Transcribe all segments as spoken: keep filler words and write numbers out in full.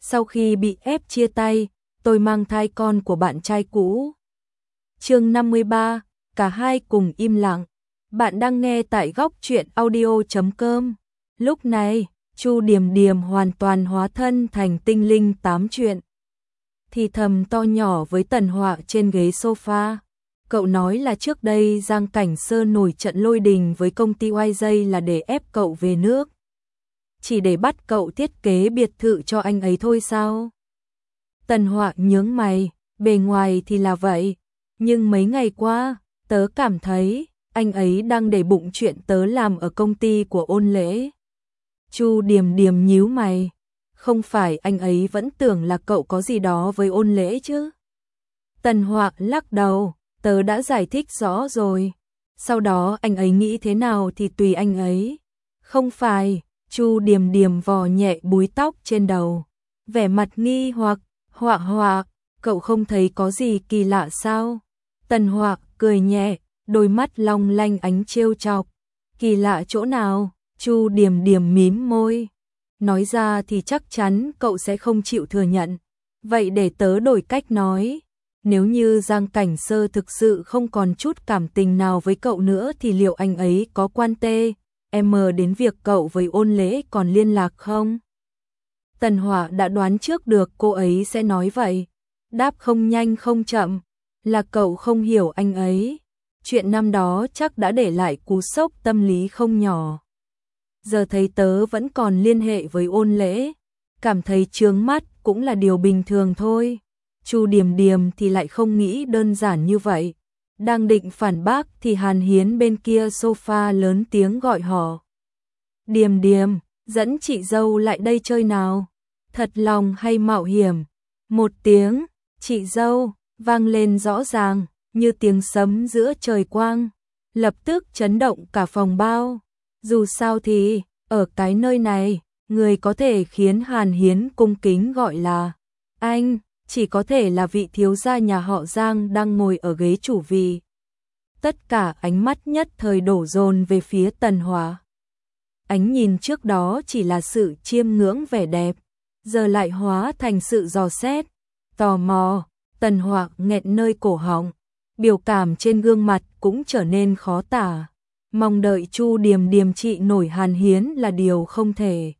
Sau khi bị ép chia tay, tôi mang thai con của bạn trai cũ. Chương năm mươi ba, cả hai cùng im lặng. Bạn đang nghe tại góc truyện audio chấm com. Lúc này, Chu Điềm Điềm hoàn toàn hóa thân thành tinh linh tám chuyện. Thì thầm to nhỏ với Tần Họa trên ghế sofa. Cậu nói là trước đây Giang Cảnh Sơ nổi trận lôi đình với công ty Y J là để ép cậu về nước. Chỉ để bắt cậu thiết kế biệt thự cho anh ấy thôi sao? Tần Họa nhướng mày, bề ngoài thì là vậy, nhưng mấy ngày qua, tớ cảm thấy anh ấy đang để bụng chuyện tớ làm ở công ty của Ôn Lễ. Chu Điềm Điềm nhíu mày, không phải anh ấy vẫn tưởng là cậu có gì đó với Ôn Lễ chứ? Tần Họa lắc đầu, tớ đã giải thích rõ rồi. Sau đó anh ấy nghĩ thế nào thì tùy anh ấy. Không phải, Chu Điềm Điềm vò nhẹ búi tóc trên đầu, vẻ mặt nghi hoặc, Họa Họa, cậu không thấy có gì kỳ lạ sao? Tần Họa cười nhẹ, đôi mắt long lanh ánh trêu chọc. Kỳ lạ chỗ nào? Chu Điềm Điềm mím môi. Nói ra thì chắc chắn cậu sẽ không chịu thừa nhận. Vậy để tớ đổi cách nói. Nếu như Giang Cảnh Sơ thực sự không còn chút cảm tình nào với cậu nữa thì liệu anh ấy có quan tê em đến việc cậu với Ôn Lễ còn liên lạc không? Tần Họa đã đoán trước được cô ấy sẽ nói vậy. Đáp không nhanh không chậm, là cậu không hiểu anh ấy. Chuyện năm đó chắc đã để lại cú sốc tâm lý không nhỏ. Giờ thấy tớ vẫn còn liên hệ với Ôn Lễ, cảm thấy chướng mắt cũng là điều bình thường thôi. Chu Điềm Điềm thì lại không nghĩ đơn giản như vậy. Đang định phản bác thì Hàn Hiến bên kia sofa lớn tiếng gọi họ. Điềm Điềm, dẫn chị dâu lại đây chơi nào. Thật lòng hay mạo hiểm? Một tiếng, chị dâu, vang lên rõ ràng, như tiếng sấm giữa trời quang. Lập tức chấn động cả phòng bao. Dù sao thì, ở cái nơi này, người có thể khiến Hàn Hiến cung kính gọi là anh, chỉ có thể là vị thiếu gia nhà họ Giang đang ngồi ở ghế chủ vị. Tất cả ánh mắt nhất thời đổ dồn về phía Tần Họa. Ánh nhìn trước đó chỉ là sự chiêm ngưỡng vẻ đẹp, giờ lại hóa thành sự dò xét, tò mò. Tần Họa nghẹn nơi cổ họng, biểu cảm trên gương mặt cũng trở nên khó tả. Mong đợi Chu Điềm Điềm trị nổi Hàn Hiến là điều không thể.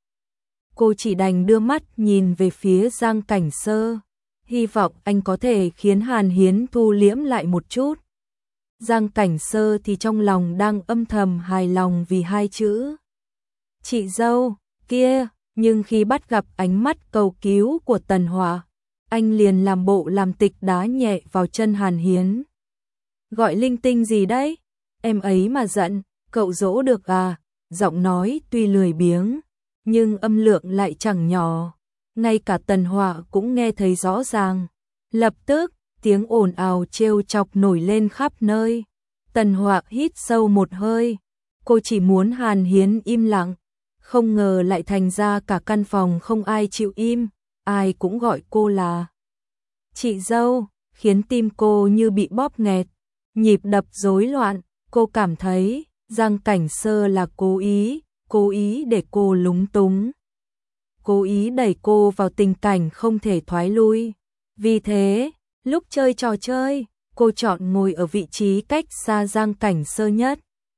Cô chỉ đành đưa mắt nhìn về phía Giang Cảnh Sơ, hy vọng anh có thể khiến Hàn Hiến thu liễm lại một chút. Giang Cảnh Sơ thì trong lòng đang âm thầm hài lòng vì hai chữ chị dâu kia, nhưng khi bắt gặp ánh mắt cầu cứu của Tần Họa, anh liền làm bộ làm tịch đá nhẹ vào chân Hàn Hiến. Gọi linh tinh gì đấy? Em ấy mà giận, cậu dỗ được à? Giọng nói tuy lười biếng, nhưng âm lượng lại chẳng nhỏ. Ngay cả Tần Họa cũng nghe thấy rõ ràng. Lập tức, tiếng ồn ào trêu chọc nổi lên khắp nơi. Tần Họa hít sâu một hơi. Cô chỉ muốn Hàn Hiến im lặng. Không ngờ lại thành ra cả căn phòng không ai chịu im. Ai cũng gọi cô là chị dâu, khiến tim cô như bị bóp nghẹt. Nhịp đập rối loạn, cô cảm thấy Giang Cảnh Sơ là cố ý, cố ý để cô lúng túng. Cố ý đẩy cô vào tình cảnh không thể thoái lui. Vì thế, lúc chơi trò chơi, cô chọn ngồi ở vị trí cách xa Giang Cảnh Sơ nhất.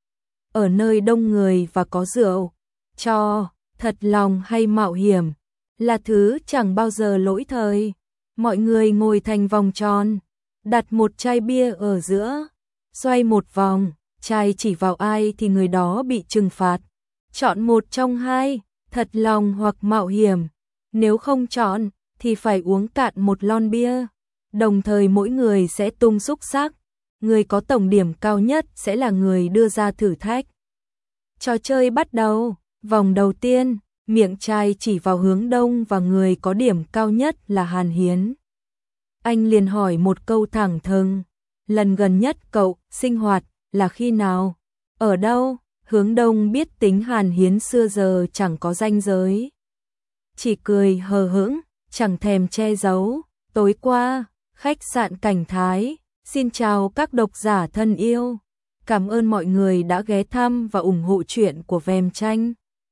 Ở nơi đông người và có rượu, cho, thật lòng hay mạo hiểm, là thứ chẳng bao giờ lỗi thời. Mọi người ngồi thành vòng tròn, đặt một chai bia ở giữa, xoay một vòng, chai chỉ vào ai thì người đó bị trừng phạt. Chọn một trong hai, thật lòng hoặc mạo hiểm. Nếu không chọn, thì phải uống cạn một lon bia. Đồng thời mỗi người sẽ tung xúc xắc. Người có tổng điểm cao nhất sẽ là người đưa ra thử thách. Trò chơi bắt đầu. Vòng đầu tiên, miệng chai chỉ vào hướng đông và người có điểm cao nhất là Hàn Hiến. Anh liền hỏi một câu thẳng thừng. Lần gần nhất cậu sinh hoạt là khi nào? Ở đâu? Hướng đông biết tính Hàn Hiến xưa giờ chẳng có ranh giới. Chỉ cười hờ hững, chẳng thèm che giấu. Tối qua, khách sạn Cảnh Thái. Xin chào các độc giả thân yêu. Cảm ơn mọi người đã ghé thăm và ủng hộ chuyện của Vem Tranh.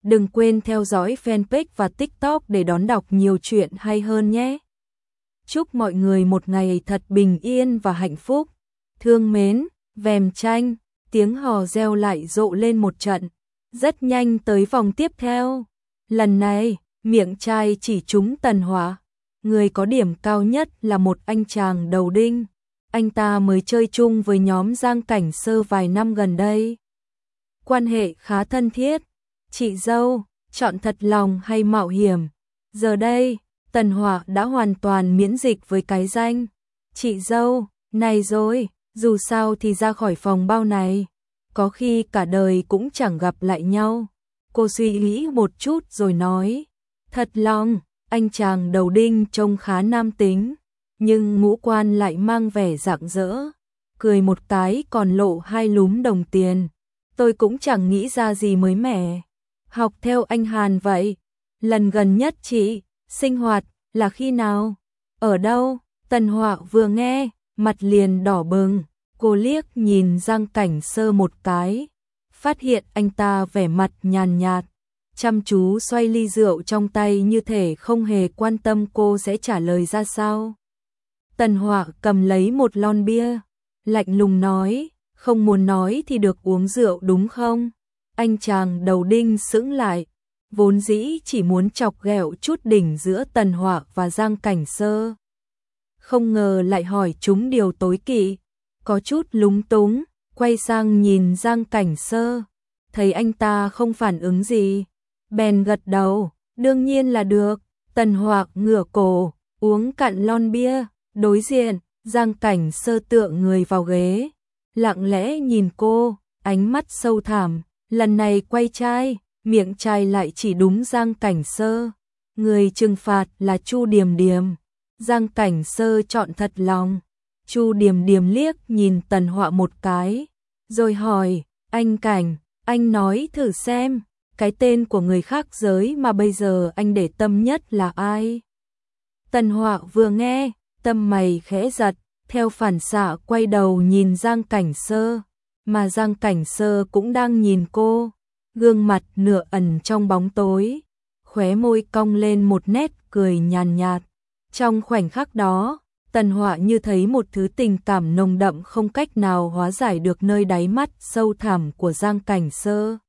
Đừng quên theo dõi fanpage và TikTok để đón đọc nhiều chuyện hay hơn nhé. Chúc mọi người một ngày thật bình yên và hạnh phúc. Thương mến, Vèm Tranh. Tiếng hò reo lại rộ lên một trận. Rất nhanh tới vòng tiếp theo. Lần này, miệng trai chỉ trúng Tần Hỏa. Người có điểm cao nhất là một anh chàng đầu đinh. Anh ta mới chơi chung với nhóm Giang Cảnh Sơ vài năm gần đây. Quan hệ khá thân thiết. Chị dâu, chọn thật lòng hay mạo hiểm? Giờ đây, Tần Hỏa đã hoàn toàn miễn dịch với cái danh chị dâu này rồi, dù sao thì ra khỏi phòng bao này, có khi cả đời cũng chẳng gặp lại nhau. Cô suy nghĩ một chút rồi nói, thật lòng, anh chàng đầu đinh trông khá nam tính, nhưng ngũ quan lại mang vẻ rạng rỡ, cười một cái còn lộ hai lúm đồng tiền. Tôi cũng chẳng nghĩ ra gì mới mẻ. Học theo anh Hàn vậy. Lần gần nhất chị sinh hoạt là khi nào? Ở đâu? Tần Hỏa vừa nghe, mặt liền đỏ bừng. Cô liếc nhìn Giang Cảnh Sơ một cái, phát hiện anh ta vẻ mặt nhàn nhạt, chăm chú xoay ly rượu trong tay như thể không hề quan tâm cô sẽ trả lời ra sao. Tần Hỏa cầm lấy một lon bia, lạnh lùng nói, không muốn nói thì được uống rượu đúng không? Anh chàng đầu đinh sững lại, vốn dĩ chỉ muốn chọc ghẹo chút đỉnh giữa Tần Hỏa và Giang Cảnh Sơ. Không ngờ lại hỏi chúng điều tối kỵ, có chút lúng túng, quay sang nhìn Giang Cảnh Sơ, thấy anh ta không phản ứng gì, bèn gật đầu, đương nhiên là được. Tần Hỏa ngửa cổ, uống cạn lon bia, đối diện, Giang Cảnh Sơ tựa người vào ghế, lặng lẽ nhìn cô, ánh mắt sâu thẳm. Lần này quay chai, miệng chai lại chỉ đúng Giang Cảnh Sơ. Người trừng phạt là Chu Điềm Điềm. Giang Cảnh Sơ chọn thật lòng. Chu Điềm Điềm liếc nhìn Tần Hỏa một cái, rồi hỏi, anh Cảnh, anh nói thử xem, cái tên của người khác giới mà bây giờ anh để tâm nhất là ai? Tần Hỏa vừa nghe, tâm mày khẽ giật, theo phản xạ quay đầu nhìn Giang Cảnh Sơ. Mà Giang Cảnh Sơ cũng đang nhìn cô, gương mặt nửa ẩn trong bóng tối, khóe môi cong lên một nét cười nhàn nhạt. Trong khoảnh khắc đó, Tần Hỏa như thấy một thứ tình cảm nồng đậm không cách nào hóa giải được nơi đáy mắt sâu thẳm của Giang Cảnh Sơ.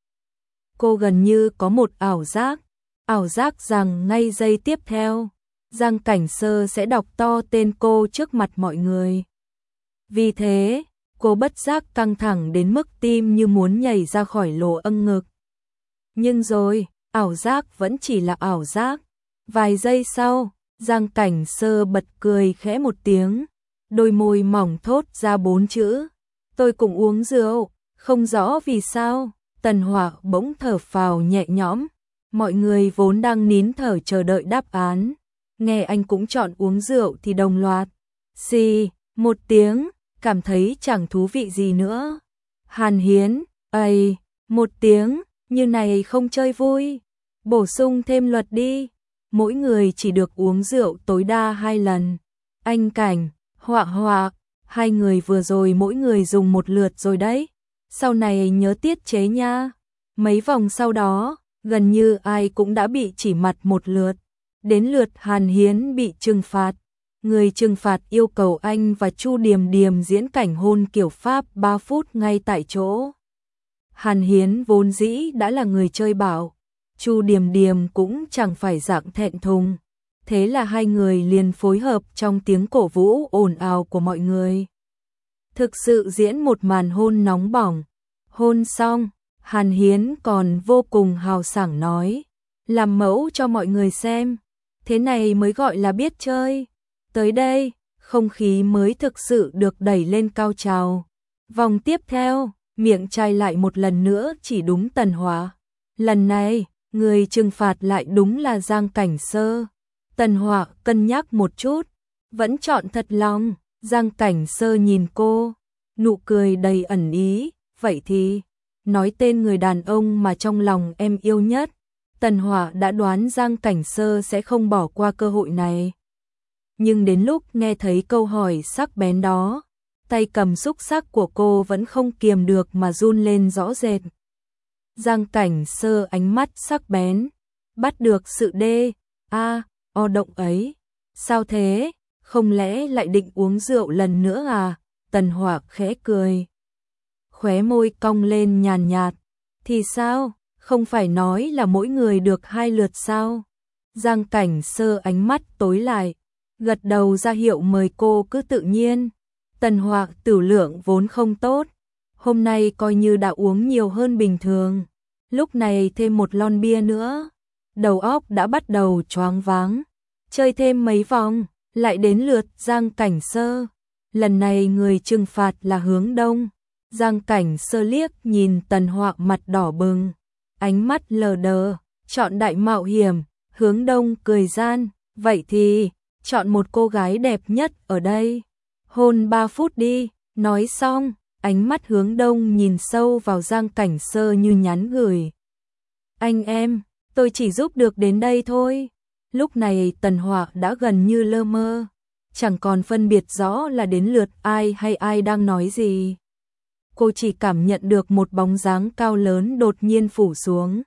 Cô gần như có một ảo giác, ảo giác rằng ngay giây tiếp theo, Giang Cảnh Sơ sẽ đọc to tên cô trước mặt mọi người. Vì thế, cô bất giác căng thẳng đến mức tim như muốn nhảy ra khỏi lỗ âng ngực. Nhưng rồi, ảo giác vẫn chỉ là ảo giác. Vài giây sau, Giang Cảnh Sơ bật cười khẽ một tiếng, đôi môi mỏng thốt ra bốn chữ, tôi cũng uống rượu. Không rõ vì sao, Tần Hỏa bỗng thở phào nhẹ nhõm. Mọi người vốn đang nín thở chờ đợi đáp án, nghe anh cũng chọn uống rượu thì đồng loạt xì một tiếng, cảm thấy chẳng thú vị gì nữa. Hàn Hiến, ây, một tiếng, như này không chơi vui, bổ sung thêm luật đi, mỗi người chỉ được uống rượu tối đa hai lần. Anh Cảnh, Họa Họa, hai người vừa rồi mỗi người dùng một lượt rồi đấy, sau này nhớ tiết chế nha. Mấy vòng sau đó, gần như ai cũng đã bị chỉ mặt một lượt, đến lượt Hàn Hiến bị trừng phạt. Người trừng phạt yêu cầu anh và Chu Điềm Điềm diễn cảnh hôn kiểu Pháp ba phút ngay tại chỗ. Hàn Hiến vốn dĩ đã là người chơi bảo, Chu Điềm Điềm cũng chẳng phải dạng thẹn thùng. Thế là hai người liền phối hợp trong tiếng cổ vũ ồn ào của mọi người. Thực sự diễn một màn hôn nóng bỏng. Hôn xong, Hàn Hiến còn vô cùng hào sảng nói, làm mẫu cho mọi người xem, thế này mới gọi là biết chơi. Tới đây, không khí mới thực sự được đẩy lên cao trào. Vòng tiếp theo, miệng chai lại một lần nữa chỉ đúng Tần Hỏa. Lần này, người trừng phạt lại đúng là Giang Cảnh Sơ. Tần Hỏa cân nhắc một chút, vẫn chọn thật lòng. Giang Cảnh Sơ nhìn cô, nụ cười đầy ẩn ý, vậy thì, nói tên người đàn ông mà trong lòng em yêu nhất. Tần Hỏa đã đoán Giang Cảnh Sơ sẽ không bỏ qua cơ hội này. Nhưng đến lúc nghe thấy câu hỏi sắc bén đó, tay cầm xúc sắc của cô vẫn không kiềm được mà run lên rõ rệt. Giang Cảnh Sơ ánh mắt sắc bén, bắt được sự đê, a, o động ấy. Sao thế, không lẽ lại định uống rượu lần nữa à? Tần Hoạc khẽ cười. Khóe môi cong lên nhàn nhạt. Thì sao, không phải nói là mỗi người được hai lượt sao? Giang Cảnh Sơ ánh mắt tối lại, gật đầu ra hiệu mời cô cứ tự nhiên. Tần Hoạc tửu lượng vốn không tốt, hôm nay coi như đã uống nhiều hơn bình thường. Lúc này thêm một lon bia nữa, đầu óc đã bắt đầu choáng váng. Chơi thêm mấy vòng, lại đến lượt Giang Cảnh Sơ. Lần này người trừng phạt là Hướng Đông. Giang Cảnh Sơ liếc nhìn Tần Hoạc mặt đỏ bừng, ánh mắt lờ đờ, chọn đại mạo hiểm. Hướng Đông cười gian, vậy thì chọn một cô gái đẹp nhất ở đây, hôn ba phút đi. Nói xong, ánh mắt Hướng Đông nhìn sâu vào Giang Cảnh Sơ như nhắn gửi. Anh em, tôi chỉ giúp được đến đây thôi. Lúc này Tần Hoạc đã gần như lơ mơ, chẳng còn phân biệt rõ là đến lượt ai hay ai đang nói gì. Cô chỉ cảm nhận được một bóng dáng cao lớn đột nhiên phủ xuống.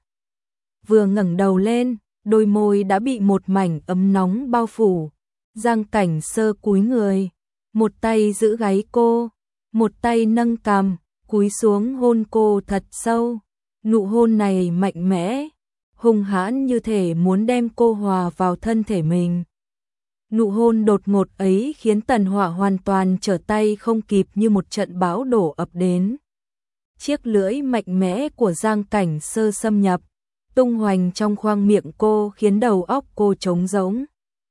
Vừa ngẩng đầu lên, đôi môi đã bị một mảnh ấm nóng bao phủ. Giang Cảnh Sơ cúi người, một tay giữ gáy cô, một tay nâng cằm, cúi xuống hôn cô thật sâu. Nụ hôn này mạnh mẽ, hung hãn như thể muốn đem cô hòa vào thân thể mình. Nụ hôn đột ngột ấy khiến Tần Hoạc hoàn toàn trở tay không kịp, như một trận bão đổ ập đến. Chiếc lưỡi mạnh mẽ của Giang Cảnh Sơ xâm nhập, tung hoành trong khoang miệng cô khiến đầu óc cô trống rỗng.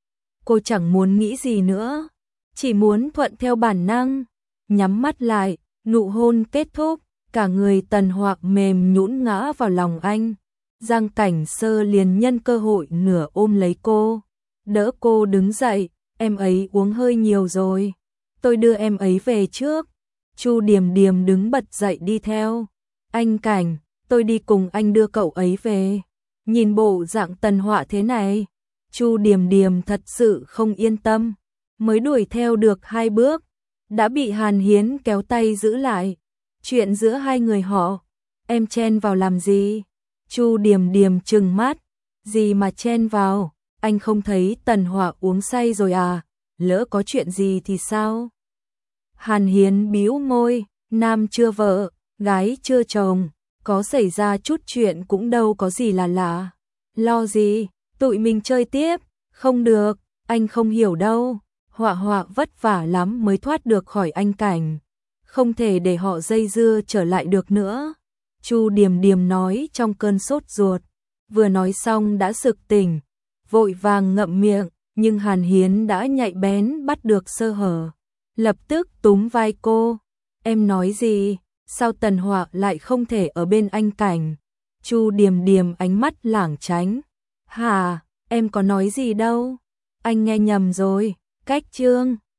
Cô chẳng muốn nghĩ gì nữa, chỉ muốn thuận theo bản năng, nhắm mắt lại. Nụ hôn kết thúc, cả người Tần Hoạc mềm nhũn ngã vào lòng anh. Giang Cảnh Sơ liền nhân cơ hội nửa ôm lấy cô, đỡ cô đứng dậy. Em ấy uống hơi nhiều rồi, tôi đưa em ấy về trước. Chu Điềm Điềm đứng bật dậy đi theo. Anh Cảnh, tôi đi cùng anh đưa cậu ấy về. Nhìn bộ dạng Tần Hoạc thế này, Chu Điềm Điềm thật sự không yên tâm. Mới đuổi theo được hai bước, đã bị Hàn Hiến kéo tay giữ lại. Chuyện giữa hai người họ, em chen vào làm gì? Chu Điềm Điềm trừng mắt. Gì mà chen vào, anh không thấy Tần Hoạc uống say rồi à? Lỡ có chuyện gì thì sao? Hàn Hiến bĩu môi, nam chưa vợ, gái chưa chồng, có xảy ra chút chuyện cũng đâu có gì là lạ. Lo gì, tụi mình chơi tiếp. Không được, anh không hiểu đâu. Họa Họa vất vả lắm mới thoát được khỏi anh Cảnh, không thể để họ dây dưa trở lại được nữa. Chu Điềm Điềm nói trong cơn sốt ruột, vừa nói xong đã sực tỉnh, vội vàng ngậm miệng, nhưng Hàn Hiến đã nhạy bén bắt được sơ hở, lập tức túm vai cô. Em nói gì? Sao Tần Hoạc lại không thể ở bên anh Cảnh? Chu Điềm Điềm ánh mắt lảng tránh. Hà, em có nói gì đâu, anh nghe nhầm rồi. Cách chương